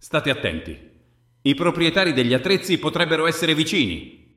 State attenti. I proprietari degli attrezzi potrebbero essere vicini.